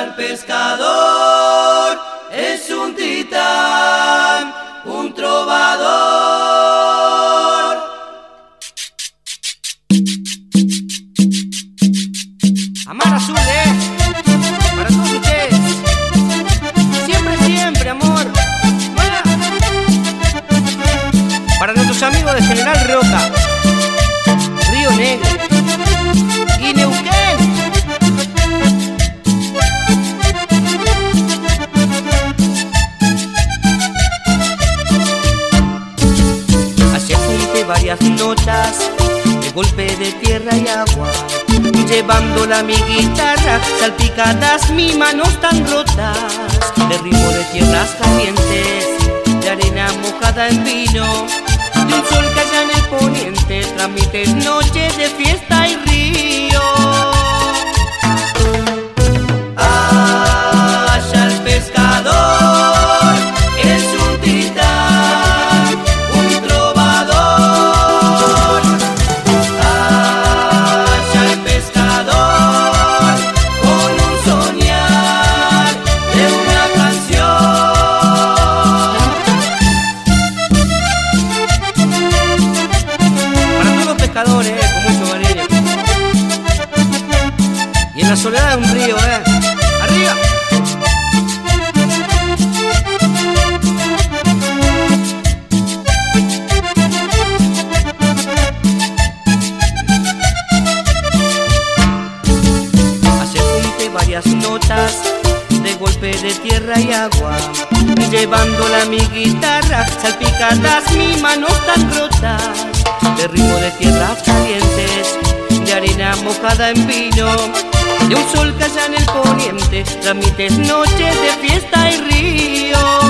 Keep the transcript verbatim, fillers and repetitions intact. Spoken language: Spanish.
al pescador, es un titán, un trovador. Amar azul, eh, para todos ustedes. Siempre, siempre, amor. ¡Hola! Para nuestros amigos de General Roca, Río Negro y Neuquén. Hacia junte varias notas de golpe de tierra y agua, llevándola mi guitarra, salpicadas mis manos tan rotas, de ritmo de tierras calientes, de arena mojada en vino, de un sol que allá en el poniente transmite noches de fiesta y río. Allá el pescador, es un titán, un trovador. Allá el pescador, con un soñar de una canción. Para todos los pescadores, con mucho cariño. Y en la soledad de un río, eh. ¡Arriba! Hace junte varias notas de golpe de tierra y agua, llevándola mi guitarra, salpicadas mis manos tan rotas, de ritmo de tierras calientes, de arena mojada en vino, de un sol que allá en el poniente transmite noches de fiesta y río.